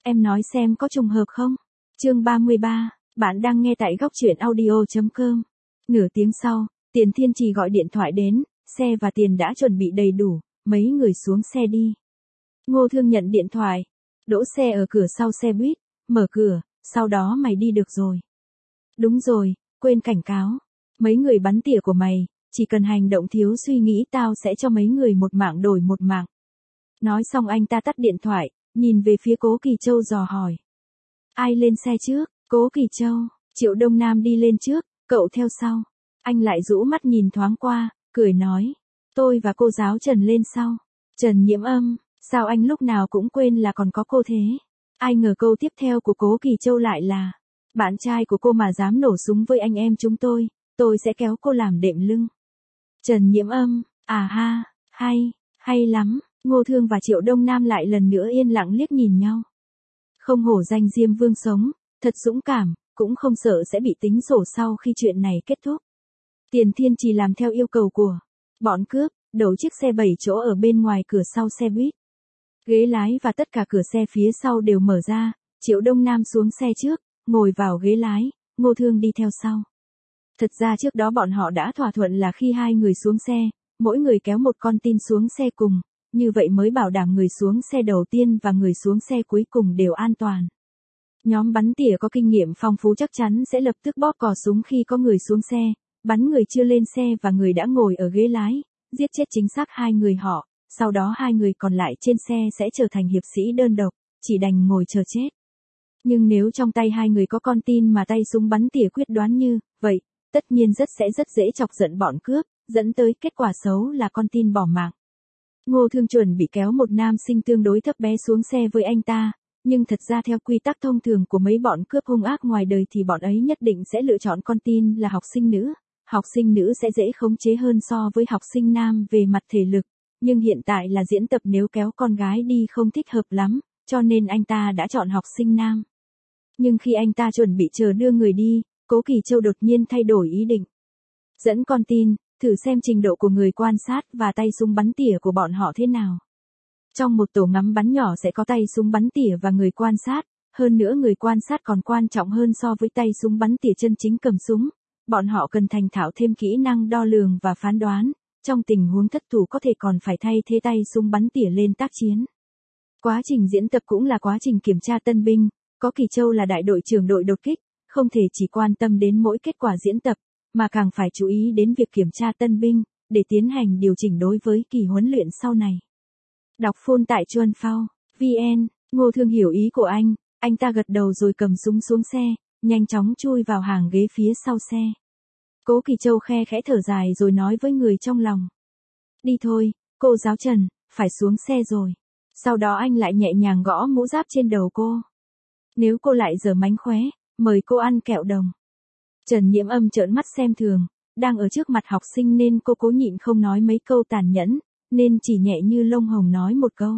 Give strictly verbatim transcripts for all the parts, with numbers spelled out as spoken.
Em nói xem có trùng hợp không? Chương ba mươi ba, bạn đang nghe tại góc truyện audio chấm com. Nửa tiếng sau, Tiền Thiên Trì gọi điện thoại đến, xe và tiền đã chuẩn bị đầy đủ, mấy người xuống xe đi. Ngô Thương nhận điện thoại, đỗ xe ở cửa sau xe buýt, mở cửa, sau đó mày đi được rồi. Đúng rồi, quên cảnh cáo. Mấy người bắn tỉa của mày, chỉ cần hành động thiếu suy nghĩ tao sẽ cho mấy người một mạng đổi một mạng. Nói xong anh ta tắt điện thoại, nhìn về phía Cố Kỳ Châu dò hỏi. Ai lên xe trước? Cố Kỳ Châu, Triệu Đông Nam đi lên trước, cậu theo sau. Anh lại rũ mắt nhìn thoáng qua, cười nói. Tôi và cô giáo Trần lên sau. Trần Nhiễm Âm, sao anh lúc nào cũng quên là còn có cô thế? Ai ngờ câu tiếp theo của Cố Kỳ Châu lại là. Bạn trai của cô mà dám nổ súng với anh em chúng tôi, tôi sẽ kéo cô làm đệm lưng. Trần Nhiễm Âm, à ha, hay, hay lắm. Ngô Thương và Triệu Đông Nam lại lần nữa yên lặng liếc nhìn nhau. Không hổ danh Diêm Vương sống, thật dũng cảm, cũng không sợ sẽ bị tính sổ sau khi chuyện này kết thúc. Tiền Thiên Trì làm theo yêu cầu của bọn cướp, đổ chiếc xe bảy chỗ ở bên ngoài cửa sau xe buýt. Ghế lái và tất cả cửa xe phía sau đều mở ra, Triệu Đông Nam xuống xe trước, ngồi vào ghế lái, Ngô Thương đi theo sau. Thật ra trước đó bọn họ đã thỏa thuận là khi hai người xuống xe, mỗi người kéo một con tin xuống xe cùng, như vậy mới bảo đảm người xuống xe đầu tiên và người xuống xe cuối cùng đều an toàn. Nhóm bắn tỉa có kinh nghiệm phong phú chắc chắn sẽ lập tức bóp cò súng khi có người xuống xe, bắn người chưa lên xe và người đã ngồi ở ghế lái, giết chết chính xác hai người họ, sau đó hai người còn lại trên xe sẽ trở thành hiệp sĩ đơn độc, chỉ đành ngồi chờ chết. Nhưng nếu trong tay hai người có con tin mà tay súng bắn tỉa quyết đoán như vậy, tất nhiên rất sẽ rất dễ chọc giận bọn cướp, dẫn tới kết quả xấu là con tin bỏ mạng. Ngô Thương chuẩn bị kéo một nam sinh tương đối thấp bé xuống xe với anh ta, nhưng thật ra theo quy tắc thông thường của mấy bọn cướp hung ác ngoài đời thì bọn ấy nhất định sẽ lựa chọn con tin là học sinh nữ. Học sinh nữ sẽ dễ khống chế hơn so với học sinh nam về mặt thể lực, nhưng hiện tại là diễn tập nếu kéo con gái đi không thích hợp lắm, cho nên anh ta đã chọn học sinh nam. Nhưng khi anh ta chuẩn bị chờ đưa người đi, Cố Kỳ Châu đột nhiên thay đổi ý định. Dẫn con tin, thử xem trình độ của người quan sát và tay súng bắn tỉa của bọn họ thế nào. Trong một tổ ngắm bắn nhỏ sẽ có tay súng bắn tỉa và người quan sát, hơn nữa người quan sát còn quan trọng hơn so với tay súng bắn tỉa chân chính cầm súng. Bọn họ cần thành thạo thêm kỹ năng đo lường và phán đoán, trong tình huống thất thủ có thể còn phải thay thế tay súng bắn tỉa lên tác chiến. Quá trình diễn tập cũng là quá trình kiểm tra tân binh, có Kỳ Châu là đại đội trưởng đội đột kích, không thể chỉ quan tâm đến mỗi kết quả diễn tập, mà càng phải chú ý đến việc kiểm tra tân binh, để tiến hành điều chỉnh đối với kỳ huấn luyện sau này. Đọc phôn tại Chuan Phao, vê en, Ngô Thương hiểu ý của anh, anh ta gật đầu rồi cầm súng xuống xe, nhanh chóng chui vào hàng ghế phía sau xe. Cố Kỳ Châu khe khẽ thở dài rồi nói với người trong lòng. Đi thôi, cô giáo Trần, phải xuống xe rồi. Sau đó anh lại nhẹ nhàng gõ mũ giáp trên đầu cô. Nếu cô lại giở mánh khóe, mời cô ăn kẹo đồng. Trần Nhiễm Âm trợn mắt xem thường, đang ở trước mặt học sinh nên cô cố nhịn không nói mấy câu tàn nhẫn, nên chỉ nhẹ như lông hồng nói một câu.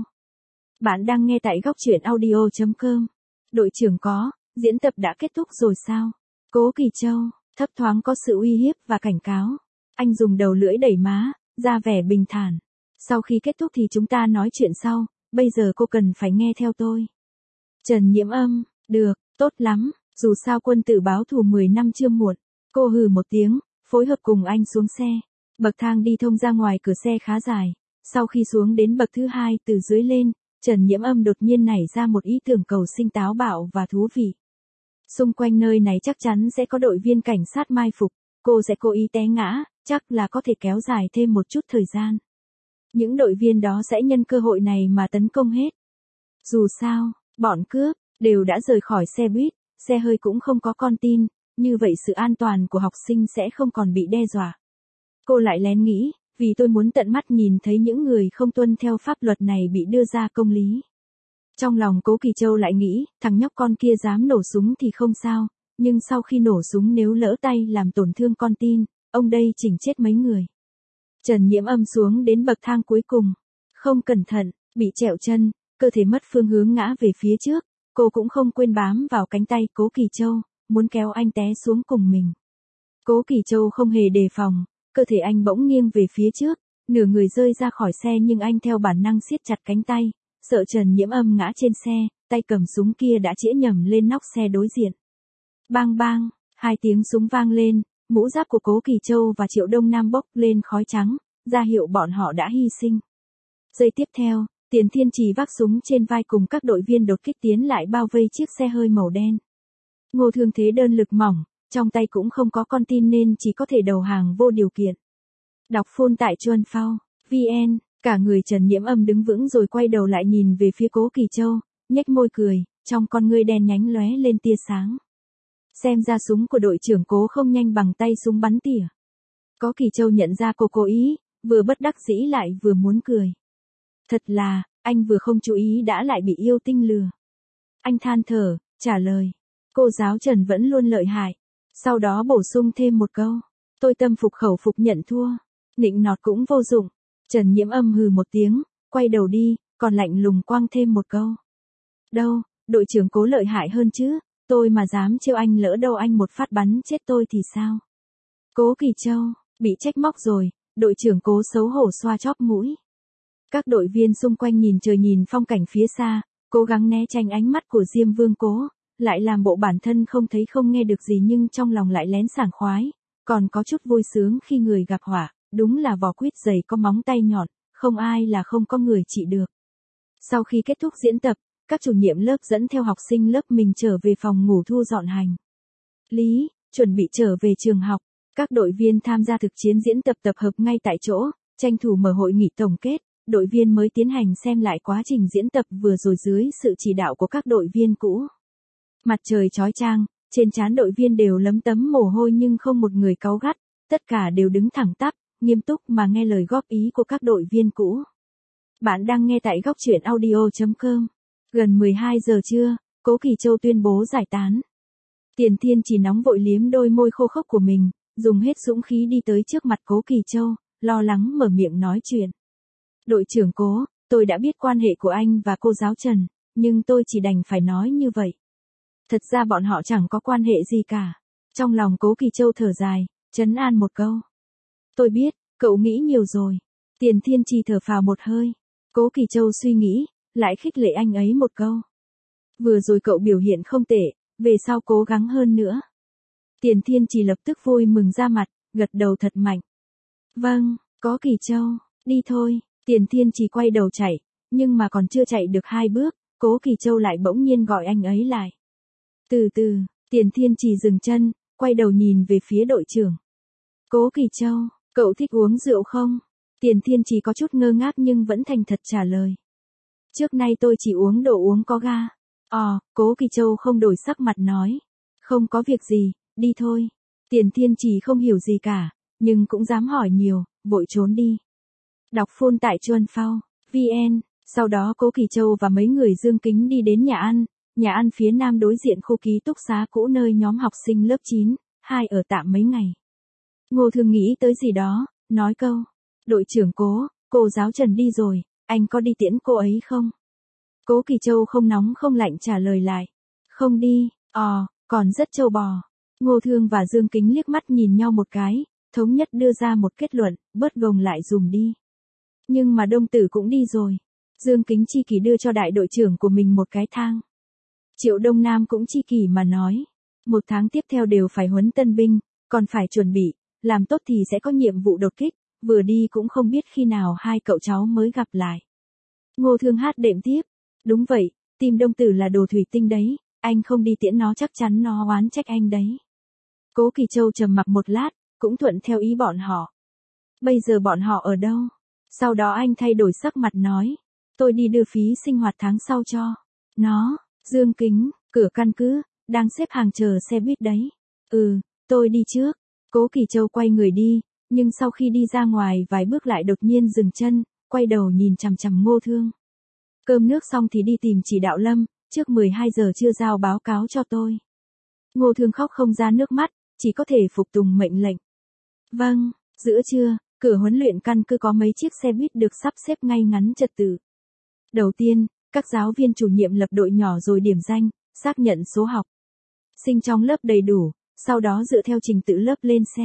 Bạn đang nghe tại góc truyện audio chấm com. Đội trưởng có, diễn tập đã kết thúc rồi sao? Cố Kỳ Châu, thấp thoáng có sự uy hiếp và cảnh cáo. Anh dùng đầu lưỡi đẩy má, ra vẻ bình thản. Sau khi kết thúc thì chúng ta nói chuyện sau, bây giờ cô cần phải nghe theo tôi. Trần Nhiễm Âm, được, tốt lắm, dù sao quân tử báo thù mười năm chưa muộn. Cô hừ một tiếng, phối hợp cùng anh xuống xe. Bậc thang đi thông ra ngoài cửa xe khá dài. Sau khi xuống đến bậc thứ hai từ dưới lên, Trần Nhiễm Âm đột nhiên nảy ra một ý tưởng cầu sinh táo bạo và thú vị. Xung quanh nơi này chắc chắn sẽ có đội viên cảnh sát mai phục, cô sẽ cố ý té ngã, chắc là có thể kéo dài thêm một chút thời gian. Những đội viên đó sẽ nhân cơ hội này mà tấn công hết. Dù sao, bọn cướp đều đã rời khỏi xe buýt, xe hơi cũng không có con tin, như vậy sự an toàn của học sinh sẽ không còn bị đe dọa. Cô lại lén nghĩ, vì tôi muốn tận mắt nhìn thấy những người không tuân theo pháp luật này bị đưa ra công lý. Trong lòng Cố Kỳ Châu lại nghĩ, thằng nhóc con kia dám nổ súng thì không sao, nhưng sau khi nổ súng nếu lỡ tay làm tổn thương con tin, ông đây chỉnh chết mấy người. Trần Nhiễm Âm xuống đến bậc thang cuối cùng, không cẩn thận, bị trẹo chân, cơ thể mất phương hướng ngã về phía trước, cô cũng không quên bám vào cánh tay Cố Kỳ Châu, muốn kéo anh té xuống cùng mình. Cố Kỳ Châu không hề đề phòng, cơ thể anh bỗng nghiêng về phía trước, nửa người rơi ra khỏi xe nhưng anh theo bản năng siết chặt cánh tay, sợ Trần Nhiễm Âm ngã trên xe, tay cầm súng kia đã chĩa nhầm lên nóc xe đối diện. Bang bang, hai tiếng súng vang lên, mũ giáp của Cố Kỳ Châu và Triệu Đông Nam bốc lên khói trắng, ra hiệu bọn họ đã hy sinh. Giây tiếp theo, Tiền Thiên Trì vác súng trên vai cùng các đội viên đột kích tiến lại bao vây chiếc xe hơi màu đen. Ngô Thương thế đơn lực mỏng, trong tay cũng không có con tin nên chỉ có thể đầu hàng vô điều kiện. Đọc phôn tại Chuan Phao, vn, cả người Trần Nhiễm Âm đứng vững rồi quay đầu lại nhìn về phía Cố Kỳ Châu, nhếch môi cười, trong con ngươi đen nhánh lóe lên tia sáng. Xem ra súng của đội trưởng Cố không nhanh bằng tay súng bắn tỉa. Cố Kỳ Châu nhận ra cô cố ý, vừa bất đắc dĩ lại vừa muốn cười. Thật là, anh vừa không chú ý đã lại bị yêu tinh lừa. Anh than thở, trả lời. Cô giáo Trần vẫn luôn lợi hại. Sau đó bổ sung thêm một câu. Tôi tâm phục khẩu phục nhận thua. Nịnh nọt cũng vô dụng. Trần Nhiễm Âm hừ một tiếng, quay đầu đi, còn lạnh lùng quăng thêm một câu. Đâu, đội trưởng Cố lợi hại hơn chứ, tôi mà dám trêu anh lỡ đâu anh một phát bắn chết tôi thì sao? Cố Kỳ Châu, bị trách móc rồi, đội trưởng Cố xấu hổ xoa chóp mũi. Các đội viên xung quanh nhìn trời nhìn phong cảnh phía xa, cố gắng né tránh ánh mắt của Diêm Vương Cố, lại làm bộ bản thân không thấy không nghe được gì nhưng trong lòng lại lén sảng khoái, còn có chút vui sướng khi người gặp họa, đúng là vỏ quýt dày có móng tay nhọn, không ai là không có người trị được. Sau khi kết thúc diễn tập, các chủ nhiệm lớp dẫn theo học sinh lớp mình trở về phòng ngủ thu dọn hành lý, chuẩn bị trở về trường học. Các đội viên tham gia thực chiến diễn tập tập hợp ngay tại chỗ, tranh thủ mở hội nghị tổng kết. Đội viên mới tiến hành xem lại quá trình diễn tập vừa rồi dưới sự chỉ đạo của các đội viên cũ. Mặt trời chói chang, trên trán đội viên đều lấm tấm mồ hôi nhưng không một người cáu gắt, tất cả đều đứng thẳng tắp, nghiêm túc mà nghe lời góp ý của các đội viên cũ. Bạn đang nghe tại góc truyện audio chấm com. Gần mười hai giờ trưa, Cố Kỳ Châu tuyên bố giải tán. Tiền Thiên chỉ nóng vội liếm đôi môi khô khốc của mình, dùng hết dũng khí đi tới trước mặt Cố Kỳ Châu, lo lắng mở miệng nói chuyện. Đội trưởng Cố, tôi đã biết quan hệ của anh và cô giáo Trần, nhưng tôi chỉ đành phải nói như vậy. Thật ra bọn họ chẳng có quan hệ gì cả. Trong lòng Cố Kỳ Châu thở dài, trấn an một câu. Tôi biết, cậu nghĩ nhiều rồi. Tiền Thiên Trì thở phào một hơi. Cố Kỳ Châu suy nghĩ, lại khích lệ anh ấy một câu. Vừa rồi cậu biểu hiện không tệ, về sau cố gắng hơn nữa. Tiền Thiên Trì lập tức vui mừng ra mặt, gật đầu thật mạnh. Vâng, Cố Kỳ Châu, đi thôi. Tiền Thiên Trì quay đầu chạy, nhưng mà còn chưa chạy được hai bước, Cố Kỳ Châu lại bỗng nhiên gọi anh ấy lại. Từ từ, Tiền Thiên Trì dừng chân, quay đầu nhìn về phía đội trưởng. Cố Kỳ Châu, cậu thích uống rượu không? Tiền Thiên Trì có chút ngơ ngác nhưng vẫn thành thật trả lời. Trước nay tôi chỉ uống đồ uống có ga. Ờ, Cố Kỳ Châu không đổi sắc mặt nói. Không có việc gì, đi thôi. Tiền Thiên Trì không hiểu gì cả, nhưng cũng dám hỏi nhiều, vội trốn đi. Đọc phôn tại Chuan Phao, vn, sau đó Cố Kỳ Châu và mấy người Dương Kính đi đến nhà ăn, nhà ăn phía nam đối diện khu ký túc xá cũ nơi nhóm học sinh lớp chín, hai ở tạm mấy ngày. Ngô Thương nghĩ tới gì đó, nói câu, đội trưởng Cố, cô giáo Trần đi rồi, anh có đi tiễn cô ấy không? Cố Kỳ Châu không nóng không lạnh trả lời lại, không đi, ờ, còn rất trâu bò. Ngô Thương và Dương Kính liếc mắt nhìn nhau một cái, thống nhất đưa ra một kết luận, bớt gồng lại dùm đi. Nhưng mà Đông Tử cũng đi rồi. Dương Kính chi kỷ đưa cho đại đội trưởng của mình một cái thang. Triệu Đông Nam cũng chi kỷ mà nói. Một tháng tiếp theo đều phải huấn tân binh, còn phải chuẩn bị, làm tốt thì sẽ có nhiệm vụ đột kích, vừa đi cũng không biết khi nào hai cậu cháu mới gặp lại. Ngô Thương hát đệm tiếp. Đúng vậy, tim Đông Tử là đồ thủy tinh đấy, anh không đi tiễn nó chắc chắn nó oán trách anh đấy. Cố Kỳ Châu trầm mặc một lát, cũng thuận theo ý bọn họ. Bây giờ bọn họ ở đâu? Sau đó anh thay đổi sắc mặt nói. Tôi đi đưa phí sinh hoạt tháng sau cho nó. Dương Kính, cửa căn cứ, đang xếp hàng chờ xe buýt đấy. Ừ, tôi đi trước. Cố Kỳ Châu quay người đi, nhưng sau khi đi ra ngoài vài bước lại đột nhiên dừng chân, quay đầu nhìn chằm chằm Ngô Thương. Cơm nước xong thì đi tìm chỉ đạo Lâm, trước mười hai giờ chưa giao báo cáo cho tôi. Ngô Thương khóc không ra nước mắt, chỉ có thể phục tùng mệnh lệnh. Vâng, giữa trưa, cửa huấn luyện căn cứ có mấy chiếc xe buýt được sắp xếp ngay ngắn trật tự. Đầu tiên, các giáo viên chủ nhiệm lập đội nhỏ rồi điểm danh, xác nhận số học. Sinh trong lớp đầy đủ, sau đó dựa theo trình tự lớp lên xe.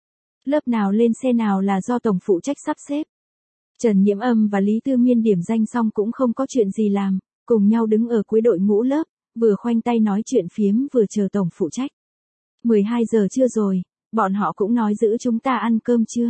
Lớp nào lên xe nào là do tổng phụ trách sắp xếp. Trần Nhiễm Âm và Lý Tư Miên điểm danh xong cũng không có chuyện gì làm, cùng nhau đứng ở cuối đội ngũ lớp, vừa khoanh tay nói chuyện phiếm vừa chờ tổng phụ trách. mười hai giờ trưa rồi, bọn họ cũng nói giữ chúng ta ăn cơm chưa?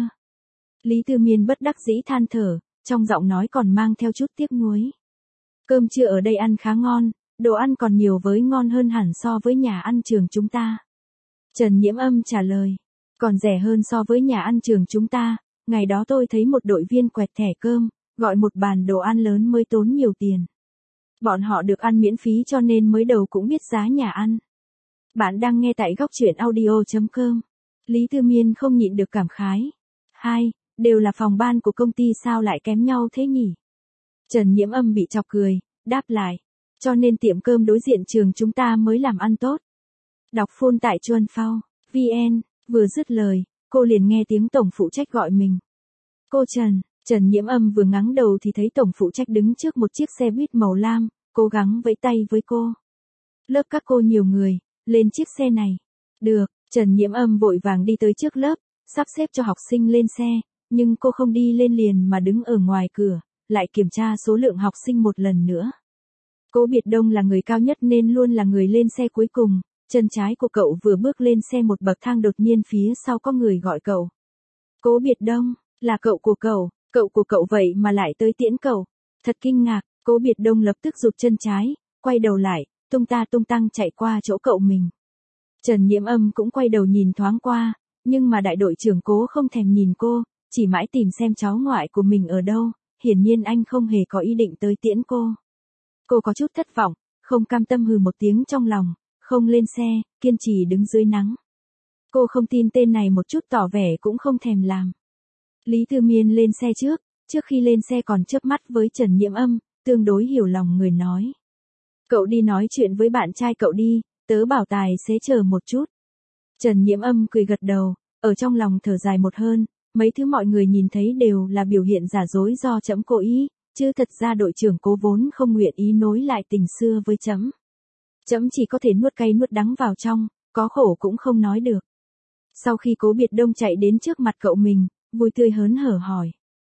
Lý Tư Miên bất đắc dĩ than thở, trong giọng nói còn mang theo chút tiếc nuối. Cơm trưa ở đây ăn khá ngon, đồ ăn còn nhiều với ngon hơn hẳn so với nhà ăn trường chúng ta. Trần Nhiễm Âm trả lời, còn rẻ hơn so với nhà ăn trường chúng ta, ngày đó tôi thấy một đội viên quẹt thẻ cơm, gọi một bàn đồ ăn lớn mới tốn nhiều tiền. Bọn họ được ăn miễn phí cho nên mới đầu cũng biết giá nhà ăn. Bạn đang nghe tại góc truyện audio chấm com. Lý Tư Miên không nhịn được cảm khái. Hai, đều là phòng ban của công ty sao lại kém nhau thế nhỉ? Trần Nhiễm Âm bị chọc cười, đáp lại. Cho nên tiệm cơm đối diện trường chúng ta mới làm ăn tốt. Đọc phone tại Chuan Phao, vn, vừa dứt lời, cô liền nghe tiếng tổng phụ trách gọi mình. Cô Trần, Trần Nhiễm Âm vừa ngắng đầu thì thấy tổng phụ trách đứng trước một chiếc xe buýt màu lam, cố gắng vẫy tay với cô. Lớp các cô nhiều người, lên chiếc xe này. Được, Trần Nhiễm Âm vội vàng đi tới trước lớp, sắp xếp cho học sinh lên xe, nhưng cô không đi lên liền mà đứng ở ngoài cửa, lại kiểm tra số lượng học sinh một lần nữa. Cố Biệt Đông là người cao nhất nên luôn là người lên xe cuối cùng, chân trái của cậu vừa bước lên xe một bậc thang đột nhiên phía sau có người gọi cậu. Cố Biệt Đông, là cậu của cậu, cậu của cậu vậy mà lại tới tiễn cậu. Thật kinh ngạc, Cố Biệt Đông lập tức giục chân trái, quay đầu lại, tung ta tung tăng chạy qua chỗ cậu mình. Trần Nhiễm Âm cũng quay đầu nhìn thoáng qua, nhưng mà đại đội trưởng Cố không thèm nhìn cô, chỉ mãi tìm xem cháu ngoại của mình ở đâu, hiển nhiên anh không hề có ý định tới tiễn cô. Cô có chút thất vọng, không cam tâm hừ một tiếng trong lòng, không lên xe, kiên trì đứng dưới nắng. Cô không tin tên này một chút tỏ vẻ cũng không thèm làm. Lý Tư Miên lên xe trước, trước khi lên xe còn chớp mắt với Trần Nhiễm Âm, tương đối hiểu lòng người nói. Cậu đi nói chuyện với bạn trai cậu đi, tớ bảo tài xế chờ một chút. Trần Nhiễm Âm cười gật đầu, ở trong lòng thở dài một hơn, mấy thứ mọi người nhìn thấy đều là biểu hiện giả dối do trẫm cố ý, chứ thật ra đội trưởng Cố vốn không nguyện ý nối lại tình xưa với trẫm. Trẫm chỉ có thể nuốt cay nuốt đắng vào trong, có khổ cũng không nói được. Sau khi Cố Biệt Đông chạy đến trước mặt cậu mình, vui tươi hớn hở hỏi.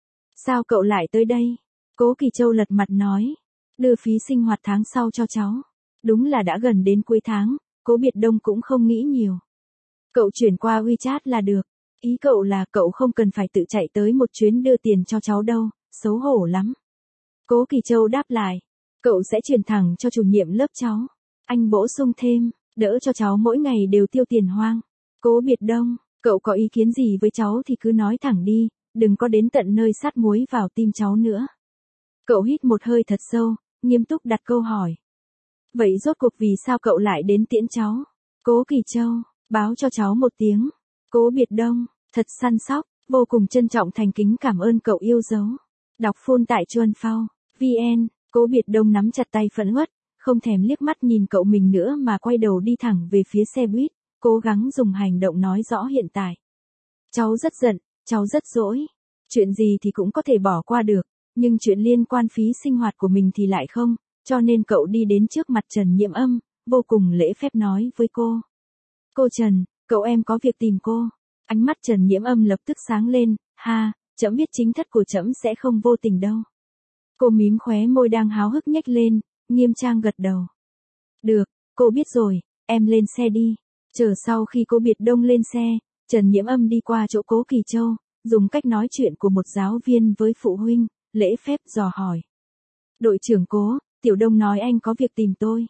Sao cậu lại tới đây? Cố Kỳ Châu lật mặt nói. Đưa phí sinh hoạt tháng sau cho cháu. Đúng là đã gần đến cuối tháng, Cố Biệt Đông cũng không nghĩ nhiều. Cậu chuyển qua WeChat là được. Ý cậu là cậu không cần phải tự chạy tới một chuyến đưa tiền cho cháu đâu, xấu hổ lắm. Cố Kỳ Châu đáp lại. Cậu sẽ chuyển thẳng cho chủ nhiệm lớp cháu. Anh bổ sung thêm, đỡ cho cháu mỗi ngày đều tiêu tiền hoang. Cố Biệt Đông, cậu có ý kiến gì với cháu thì cứ nói thẳng đi, đừng có đến tận nơi sát muối vào tim cháu nữa. Cậu hít một hơi thật sâu, nghiêm túc đặt câu hỏi. Vậy rốt cuộc vì sao cậu lại đến tiễn cháu? Cố Kỳ Châu, báo cho cháu một tiếng. Cố Biệt Đông, thật săn sóc, vô cùng trân trọng thành kính cảm ơn cậu yêu dấu. Đọc phone tại Chuan Phao, vn, Cố Biệt Đông nắm chặt tay phẫn uất, không thèm liếc mắt nhìn cậu mình nữa mà quay đầu đi thẳng về phía xe buýt, cố gắng dùng hành động nói rõ hiện tại. Cháu rất giận, cháu rất dỗi. Chuyện gì thì cũng có thể bỏ qua được, nhưng chuyện liên quan phí sinh hoạt của mình thì lại không, cho nên cậu đi đến trước mặt Trần Nhiễm Âm, vô cùng lễ phép nói với cô. Cô Trần, cậu em có việc tìm cô. Ánh mắt Trần Nhiễm Âm lập tức sáng lên, ha, trẫm biết chính thất của trẫm sẽ không vô tình đâu. Cô mím khóe môi đang háo hức nhếch lên, nghiêm trang gật đầu. Được, cô biết rồi, em lên xe đi. Chờ sau khi cô Biệt Đông lên xe, Trần Nhiễm Âm đi qua chỗ Cố Kỳ Châu, dùng cách nói chuyện của một giáo viên với phụ huynh, lễ phép dò hỏi. Đội trưởng Cố, Tiểu Đông nói anh có việc tìm tôi.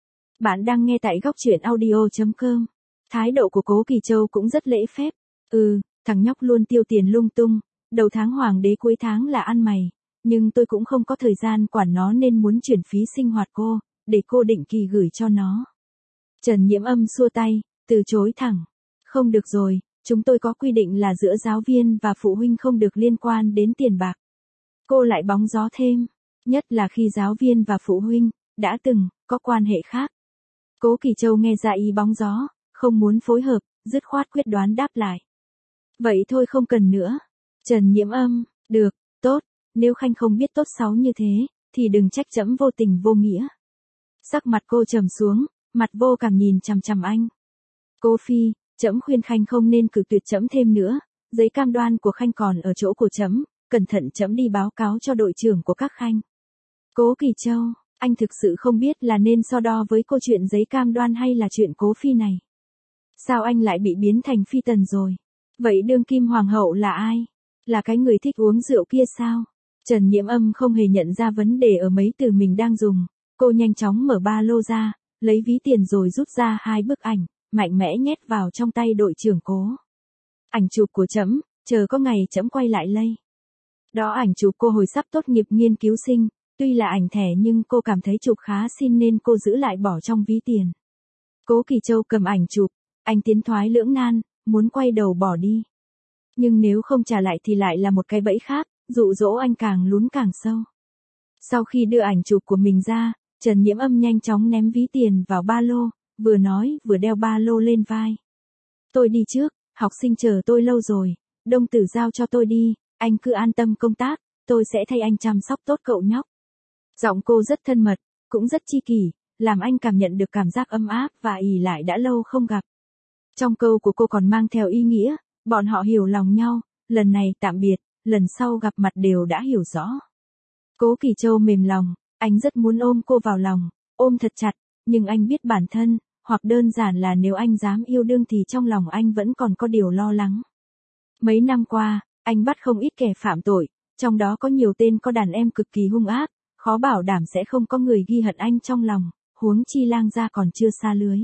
Bạn đang nghe tại góc truyện audio chấm com. Thái độ của Cố Kỳ Châu cũng rất lễ phép. Ừ, thằng nhóc luôn tiêu tiền lung tung, đầu tháng hoàng đế cuối tháng là ăn mày, nhưng tôi cũng không có thời gian quản nó nên muốn chuyển phí sinh hoạt cô, để cô định kỳ gửi cho nó. Trần Nhiễm Âm xua tay, từ chối thẳng. Không được rồi, chúng tôi có quy định là giữa giáo viên và phụ huynh không được liên quan đến tiền bạc. Cô lại bóng gió thêm, nhất là khi giáo viên và phụ huynh đã từng có quan hệ khác. Cố Kỳ Châu nghe ra ý bóng gió, không muốn phối hợp, dứt khoát quyết đoán đáp lại. Vậy thôi không cần nữa. Trần Nhiễm Âm, được, tốt, nếu Khanh không biết tốt xấu như thế, thì đừng trách trẫm vô tình vô nghĩa. Sắc mặt cô trầm xuống, mặt vô cảm nhìn chằm chằm anh. Cô Phi, trẫm khuyên Khanh không nên cử tuyệt trẫm thêm nữa, giấy cam đoan của Khanh còn ở chỗ của trẫm, cẩn thận trẫm đi báo cáo cho đội trưởng của các Khanh. Cố Kỳ Châu, Anh thực sự không biết là nên so đo với câu chuyện giấy cam đoan hay là chuyện Cố Phi này. Sao anh lại bị biến thành phi tần rồi? Vậy đương kim hoàng hậu là ai? Là cái người thích uống rượu kia sao? Trần Nhiễm Âm không hề nhận ra vấn đề ở mấy từ mình đang dùng. Cô nhanh chóng mở ba lô ra, lấy ví tiền rồi rút ra hai bức ảnh, mạnh mẽ nhét vào trong tay đội trưởng Cố. Ảnh chụp của trẫm, chờ có ngày trẫm quay lại lây. Đó ảnh chụp cô hồi sắp tốt nghiệp nghiên cứu sinh, tuy là ảnh thẻ nhưng cô cảm thấy chụp khá xinh nên cô giữ lại bỏ trong ví tiền. Cố Kỳ Châu cầm ảnh chụp, anh tiến thoái lưỡng nan, muốn quay đầu bỏ đi. Nhưng nếu không trả lại thì lại là một cái bẫy khác, dụ dỗ anh càng lún càng sâu. Sau khi đưa ảnh chụp của mình ra, Trần Nhiễm Âm nhanh chóng ném ví tiền vào ba lô, vừa nói vừa đeo ba lô lên vai. Tôi đi trước, học sinh chờ tôi lâu rồi, Đông Tử giao cho tôi đi, anh cứ an tâm công tác, tôi sẽ thay anh chăm sóc tốt cậu nhóc. Giọng cô rất thân mật, cũng rất chi kỷ, làm anh cảm nhận được cảm giác ấm áp và ỷ lại đã lâu không gặp. Trong câu của cô còn mang theo ý nghĩa, bọn họ hiểu lòng nhau, lần này tạm biệt, lần sau gặp mặt đều đã hiểu rõ. Cố Kỳ Châu mềm lòng, anh rất muốn ôm cô vào lòng, ôm thật chặt, nhưng anh biết bản thân, hoặc đơn giản là nếu anh dám yêu đương thì trong lòng anh vẫn còn có điều lo lắng. Mấy năm qua, anh bắt không ít kẻ phạm tội, trong đó có nhiều tên có đàn em cực kỳ hung ác, khó bảo đảm sẽ không có người ghi hận anh trong lòng, huống chi lang gia còn chưa xa lưới.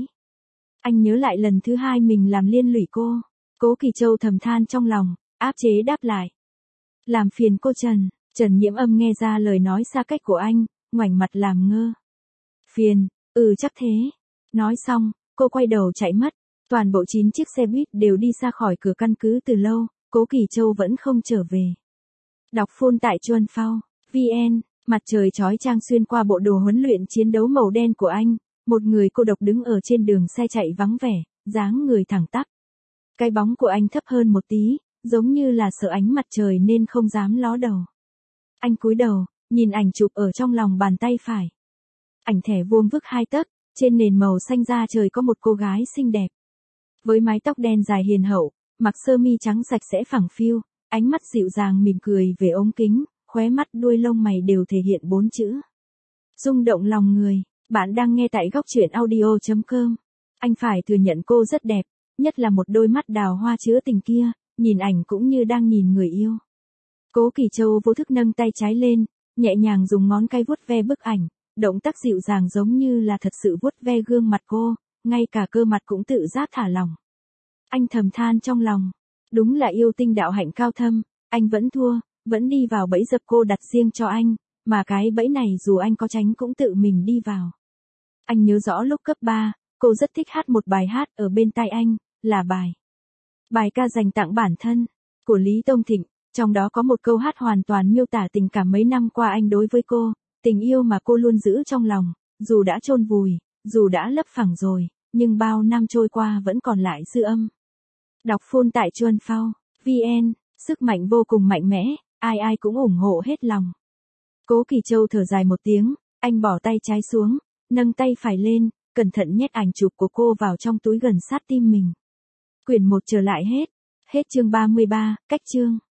Anh nhớ lại lần thứ hai mình làm liên lụy cô, Cố Kỳ Châu thầm than trong lòng, áp chế đáp lại. Làm phiền cô Trần, Trần Nhiễm Âm nghe ra lời nói xa cách của anh, ngoảnh mặt làm ngơ. Phiền, ừ chắc thế. Nói xong, cô quay đầu chạy mất, toàn bộ chín chiếc xe buýt đều đi ra khỏi cửa căn cứ từ lâu, Cố Kỳ Châu vẫn không trở về. Đọc phôn tại Chuan Phao, vn, mặt trời chói chang xuyên qua bộ đồ huấn luyện chiến đấu màu đen của anh, một người cô độc đứng ở trên đường xe chạy vắng vẻ, dáng người thẳng tắp. Cái bóng của anh thấp hơn một tí, giống như là sợ ánh mặt trời nên không dám ló đầu. Anh cúi đầu, nhìn ảnh chụp ở trong lòng bàn tay phải. Ảnh thẻ vuông vức hai tấc, trên nền màu xanh da trời có một cô gái xinh đẹp. Với mái tóc đen dài hiền hậu, mặc sơ mi trắng sạch sẽ phẳng phiu, ánh mắt dịu dàng mỉm cười về ống kính, khóe mắt đuôi lông mày đều thể hiện bốn chữ. Rung động lòng người, bạn đang nghe tại góc truyện audio chấm com. Anh phải thừa nhận cô rất đẹp, nhất là một đôi mắt đào hoa chứa tình kia, nhìn ảnh cũng như đang nhìn người yêu. Cố Kỳ Châu vô thức nâng tay trái lên, nhẹ nhàng dùng ngón cái vuốt ve bức ảnh, động tác dịu dàng giống như là thật sự vuốt ve gương mặt cô, ngay cả cơ mặt cũng tự giác thả lỏng. Anh thầm than trong lòng, đúng là yêu tinh đạo hạnh cao thâm, anh vẫn thua, vẫn đi vào bẫy dập cô đặt riêng cho anh, mà cái bẫy này dù anh có tránh cũng tự mình đi vào. Anh nhớ rõ lúc cấp ba, cô rất thích hát một bài hát ở bên tai anh, là bài Bài ca dành tặng bản thân, của Lý Tông Thịnh, trong đó có một câu hát hoàn toàn miêu tả tình cảm mấy năm qua anh đối với cô, tình yêu mà cô luôn giữ trong lòng, dù đã chôn vùi, dù đã lấp phẳng rồi, nhưng bao năm trôi qua vẫn còn lại dư âm. Đọc phôn tại Chuan Phao, vn, sức mạnh vô cùng mạnh mẽ, ai ai cũng ủng hộ hết lòng. Cố Kỳ Châu thở dài một tiếng, anh bỏ tay trái xuống, nâng tay phải lên, cẩn thận nhét ảnh chụp của cô vào trong túi gần sát tim mình. Quyển một trở lại hết. Hết chương ba mươi ba, cách chương.